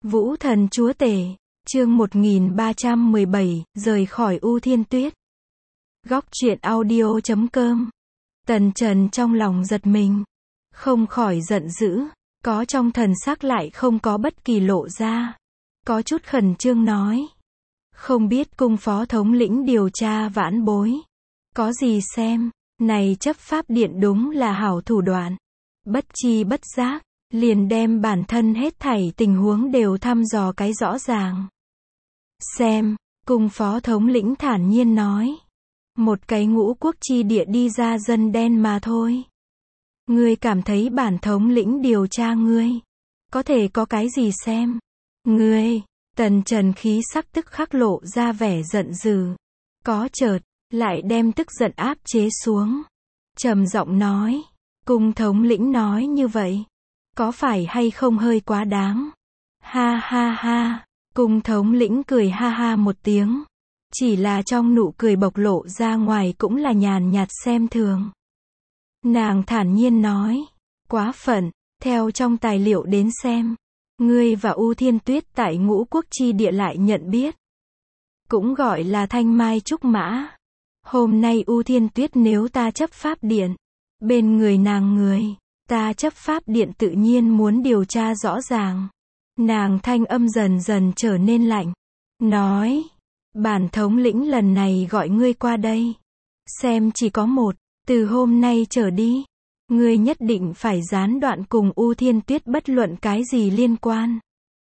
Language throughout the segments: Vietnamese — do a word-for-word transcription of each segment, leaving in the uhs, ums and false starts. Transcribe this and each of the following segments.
Vũ thần chúa tể, chương một nghìn ba trăm mười bảy, rời khỏi U Thiên Tuyết. Góc truyện audio chấm com. Tần Trần trong lòng giật mình, không khỏi giận dữ, có trong thần sắc lại không có bất kỳ lộ ra. Có chút khẩn trương nói, không biết cung phó thống lĩnh điều tra vãn bối, có gì xem, này chấp pháp điện đúng là hảo thủ đoạn. Bất chi bất giác, liền đem bản thân hết thảy tình huống đều thăm dò cái rõ ràng. Xem, cung phó thống lĩnh thản nhiên nói, một cái ngũ quốc chi địa đi ra dân đen mà thôi. Ngươi cảm thấy bản thống lĩnh điều tra ngươi, có thể có cái gì xem? Ngươi, Tần Trần khí sắc tức khắc lộ ra vẻ giận dữ, có chợt, lại đem tức giận áp chế xuống. Trầm giọng nói, cung thống lĩnh nói như vậy, có phải hay không hơi quá đáng? Ha ha ha, cung thống lĩnh cười ha ha một tiếng, chỉ là trong nụ cười bộc lộ ra ngoài cũng là nhàn nhạt xem thường. Nàng thản nhiên nói, quá phận, theo trong tài liệu đến xem, ngươi và U Thiên Tuyết tại ngũ quốc chi địa lại nhận biết, cũng gọi là thanh mai trúc mã. Hôm nay U Thiên Tuyết nếu ta chấp pháp điện, bên người nàng người, ta chấp pháp điện tự nhiên muốn điều tra rõ ràng. Nàng thanh âm dần dần trở nên lạnh, nói, bản thống lĩnh lần này gọi ngươi qua đây, xem chỉ có một, từ hôm nay trở đi, ngươi nhất định phải gián đoạn cùng U Thiên Tuyết bất luận cái gì liên quan.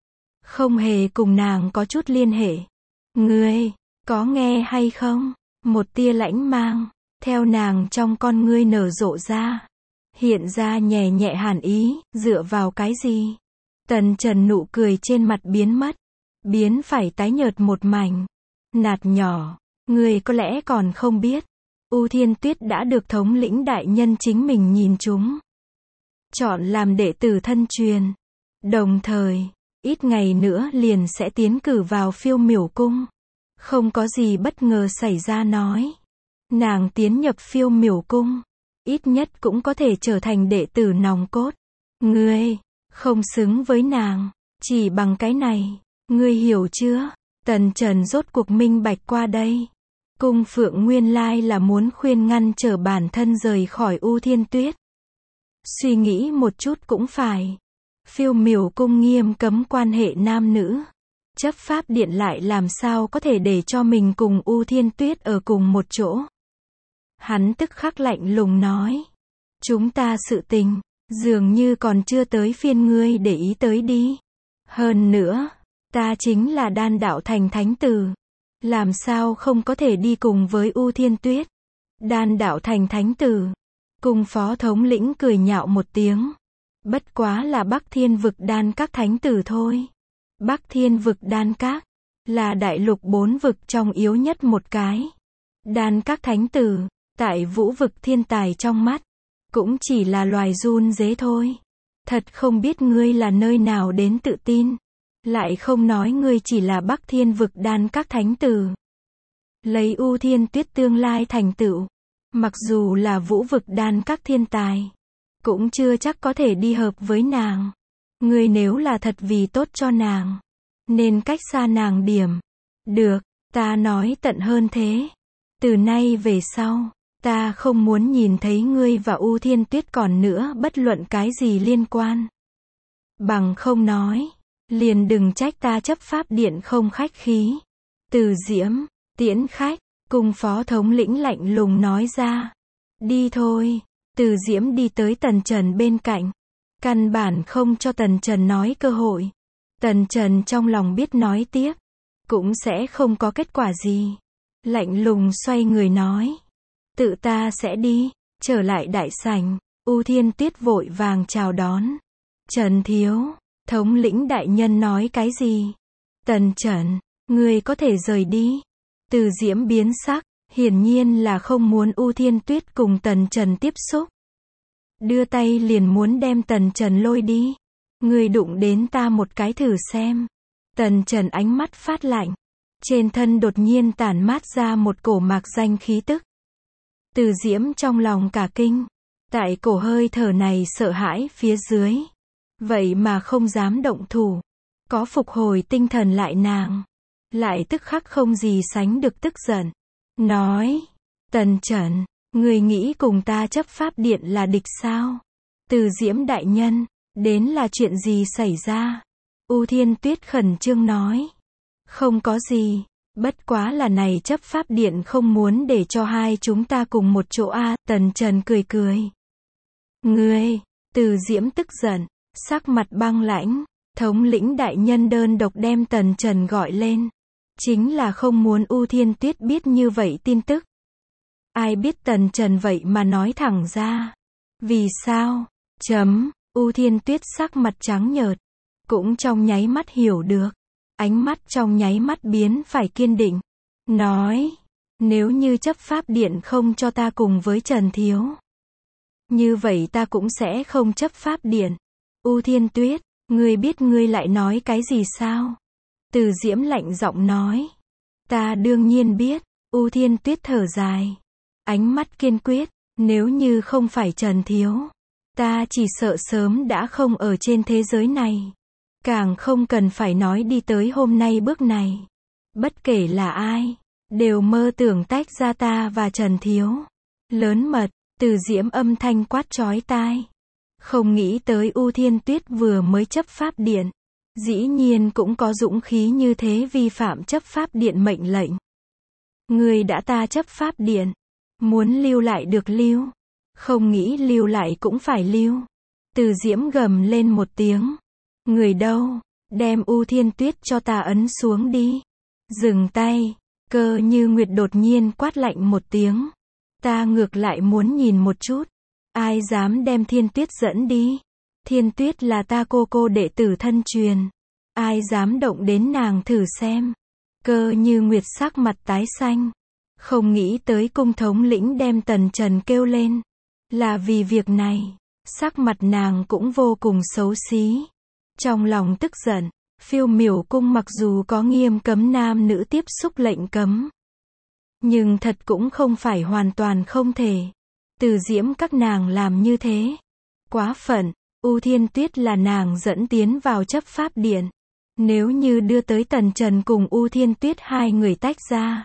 Không hề cùng nàng có chút liên hệ. Ngươi, có nghe hay không? Một tia lãnh mang, theo nàng trong con ngươi nở rộ ra. Hiện ra nhẹ nhẹ hàn ý, dựa vào cái gì? Tần Trần nụ cười trên mặt biến mất, biến phải tái nhợt một mảnh. Nạt nhỏ, ngươi có lẽ còn không biết, U Thiên Tuyết đã được thống lĩnh đại nhân chính mình nhìn chúng, chọn làm đệ tử thân truyền. Đồng thời, ít ngày nữa liền sẽ tiến cử vào Phiêu Miểu cung. Không có gì bất ngờ xảy ra nói, nàng tiến nhập Phiêu Miểu cung, ít nhất cũng có thể trở thành đệ tử nòng cốt. Ngươi, không xứng với nàng, chỉ bằng cái này, ngươi hiểu chưa? Tần Trần rốt cuộc minh bạch qua đây. Cung Phượng nguyên lai là muốn khuyên ngăn trở bản thân rời khỏi U Thiên Tuyết. Suy nghĩ một chút cũng phải. Phiêu Miểu cung nghiêm cấm quan hệ nam nữ. Chấp pháp điện lại làm sao có thể để cho mình cùng U Thiên Tuyết ở cùng một chỗ. Hắn tức khắc lạnh lùng nói, chúng ta sự tình, dường như còn chưa tới phiên ngươi để ý tới đi. Hơn nữa, ta chính là đan đạo thành thánh tử, làm sao không có thể đi cùng với U Thiên Tuyết. Đan đạo thành thánh tử, cung phó thống lĩnh cười nhạo một tiếng, bất quá là Bắc Thiên vực đan các thánh tử thôi. Bắc Thiên vực đan các, là đại lục bốn vực trong yếu nhất một cái. Đan các thánh tử, tại vũ vực thiên tài trong mắt, cũng chỉ là loài run rế thôi. Thật không biết ngươi là nơi nào đến tự tin, lại không nói ngươi chỉ là Bắc Thiên vực đan các thánh tử. Lấy U Thiên Tuyết tương lai thành tựu, mặc dù là vũ vực đan các thiên tài, cũng chưa chắc có thể đi hợp với nàng. Ngươi nếu là thật vì tốt cho nàng, nên cách xa nàng điểm. Được, ta nói tận hơn thế. Từ nay về sau, ta không muốn nhìn thấy ngươi và U Thiên Tuyết còn nữa bất luận cái gì liên quan. Bằng không nói, liền đừng trách ta chấp pháp điện không khách khí. Từ Diễm, tiễn khách, cung phó thống lĩnh lạnh lùng nói ra. Đi thôi. Từ Diễm đi tới Tần Trần bên cạnh, căn bản không cho Tần Trần nói cơ hội. Tần Trần trong lòng biết nói tiếp, cũng sẽ không có kết quả gì. Lạnh lùng xoay người nói, tự ta sẽ đi. Trở lại đại sảnh, U Thiên Tuyết vội vàng chào đón. Trần thiếu, thống lĩnh đại nhân nói cái gì? Tần Trần, ngươi có thể rời đi. Từ Diễm biến sắc, hiển nhiên là không muốn U Thiên Tuyết cùng Tần Trần tiếp xúc. Đưa tay liền muốn đem Tần Trần lôi đi. Ngươi đụng đến ta một cái thử xem. Tần Trần ánh mắt phát lạnh, trên thân đột nhiên tản mát ra một cổ mạc danh khí tức. Từ Diễm trong lòng cả kinh, tại cổ hơi thở này sợ hãi phía dưới, vậy mà không dám động thủ. có phục hồi tinh thần lại nàng. Lại tức khắc không gì sánh được tức giận. Nói, Tần Trần, người nghĩ cùng ta chấp pháp điện là địch sao? Từ Diễm đại nhân, đến là chuyện gì xảy ra? U Thiên Tuyết khẩn trương nói. Không có gì, bất quá là này chấp pháp điện không muốn để cho hai chúng ta cùng một chỗ a. À, Tần Trần cười cười. Ngươi, Từ Diễm tức giận, sắc mặt băng lãnh, thống lĩnh đại nhân đơn độc đem Tần Trần gọi lên. Chính là không muốn U Thiên Tuyết biết như vậy tin tức. Ai biết Tần Trần vậy mà nói thẳng ra. Vì sao? Chấm, U Thiên Tuyết sắc mặt trắng nhợt, cũng trong nháy mắt hiểu được. Ánh mắt trong nháy mắt biến phải kiên định. Nói, nếu như chấp pháp điện không cho ta cùng với Trần Thiếu, như vậy ta cũng sẽ không chấp pháp điện. U Thiên Tuyết, ngươi biết ngươi lại nói cái gì sao? Từ Diễm lạnh giọng nói. Ta đương nhiên biết. U Thiên Tuyết thở dài, ánh mắt kiên quyết. Nếu như không phải Trần Thiếu, ta chỉ sợ sớm đã không ở trên thế giới này. Càng không cần phải nói đi tới hôm nay bước này. Bất kể là ai, đều mơ tưởng tách ra ta và Trần Thiếu. Lớn mật, Từ Diễm âm thanh quát chói tai. Không nghĩ tới U Thiên Tuyết vừa mới chấp pháp điện, dĩ nhiên cũng có dũng khí như thế vi phạm chấp pháp điện mệnh lệnh. Người đã ta chấp pháp điện, muốn lưu lại được lưu, không nghĩ lưu lại cũng phải lưu. Từ Diễm gầm lên một tiếng. Người đâu, đem U Thiên Tuyết cho ta ấn xuống đi. Dừng tay, Cơ Như Nguyệt đột nhiên quát lạnh một tiếng. Ta ngược lại muốn nhìn một chút, ai dám đem Thiên Tuyết dẫn đi. Thiên Tuyết là ta cô cô đệ tử thân truyền, ai dám động đến nàng thử xem. Cơ Như Nguyệt sắc mặt tái xanh, không nghĩ tới cung thống lĩnh đem Tần Trần kêu lên, là vì việc này. Sắc mặt nàng cũng vô cùng xấu xí. Trong lòng tức giận, Phiêu Miểu cung mặc dù có nghiêm cấm nam nữ tiếp xúc lệnh cấm, nhưng thật cũng không phải hoàn toàn không thể. Từ Diễm các nàng làm như thế, quá phận. U Thiên Tuyết là nàng dẫn tiến vào chấp pháp điện. Nếu như đưa tới Tần Trần cùng U Thiên Tuyết hai người tách ra,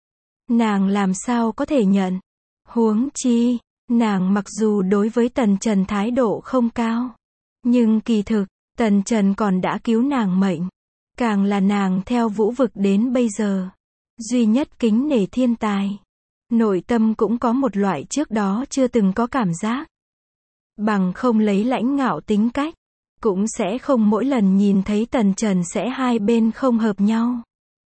nàng làm sao có thể nhận. Huống chi, nàng mặc dù đối với Tần Trần thái độ không cao, nhưng kỳ thực, Tần Trần còn đã cứu nàng mệnh. Càng là nàng theo vũ vực đến bây giờ, duy nhất kính nể thiên tài. Nội tâm cũng có một loại trước đó chưa từng có cảm giác. Bằng không lấy lãnh ngạo tính cách, cũng sẽ không mỗi lần nhìn thấy Tần Trần sẽ hai bên không hợp nhau.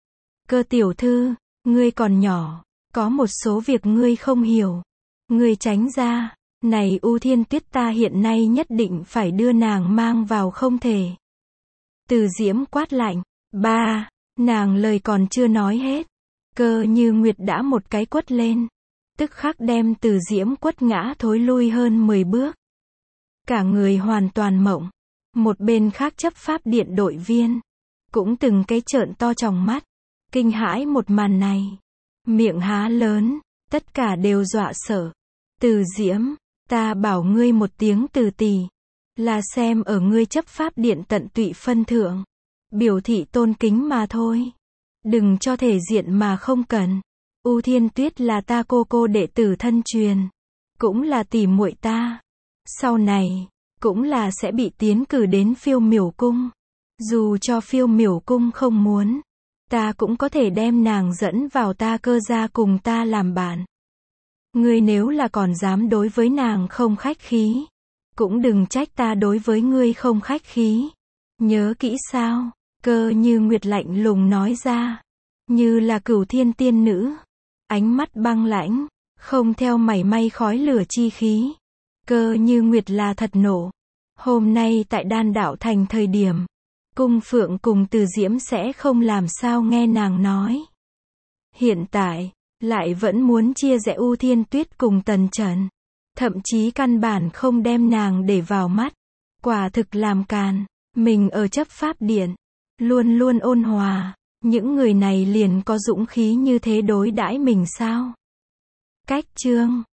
Cơ tiểu thư, ngươi còn nhỏ, có một số việc ngươi không hiểu. Ngươi tránh ra, này U Thiên Tuyết ta hiện nay nhất định phải đưa nàng mang vào không thể. Từ Diễm quát lạnh. Ba, nàng lời còn chưa nói hết. Cơ Như Nguyệt đã một cái quất lên, tức khắc đem Từ Diễm quất ngã thối lui hơn mười bước. Cả người hoàn toàn mộng. Một bên khác chấp pháp điện đội viên, cũng từng cái trợn to tròng mắt, kinh hãi một màn này. Miệng há lớn, tất cả đều dọa sợ. Từ Diễm, ta bảo ngươi một tiếng Từ tỷ, là xem ở ngươi chấp pháp điện tận tụy phân thượng, biểu thị tôn kính mà thôi. Đừng cho thể diện mà không cần. U Thiên Tuyết là ta cô cô đệ tử thân truyền, cũng là tỷ muội ta. Sau này, cũng là sẽ bị tiến cử đến Phiêu Miểu cung. Dù cho Phiêu Miểu cung không muốn, ta cũng có thể đem nàng dẫn vào ta Cơ gia cùng ta làm bạn. Ngươi nếu là còn dám đối với nàng không khách khí, cũng đừng trách ta đối với ngươi không khách khí. Nhớ kỹ sao? Cơ Như Nguyệt lạnh lùng nói ra, như là cửu thiên tiên nữ, ánh mắt băng lãnh, không theo mảy may khói lửa chi khí. Cơ Như Nguyệt là thật nộ. Hôm nay tại Đan Đạo Thành thời điểm, Cung Phượng cùng Từ Diễm sẽ không làm sao nghe nàng nói. Hiện tại, lại vẫn muốn chia rẽ U Thiên Tuyết cùng Tần Trần, thậm chí căn bản không đem nàng để vào mắt. Quả thực làm càn. Mình ở chấp pháp điện, luôn luôn ôn hòa, những người này liền có dũng khí như thế đối đãi mình sao? Cách chương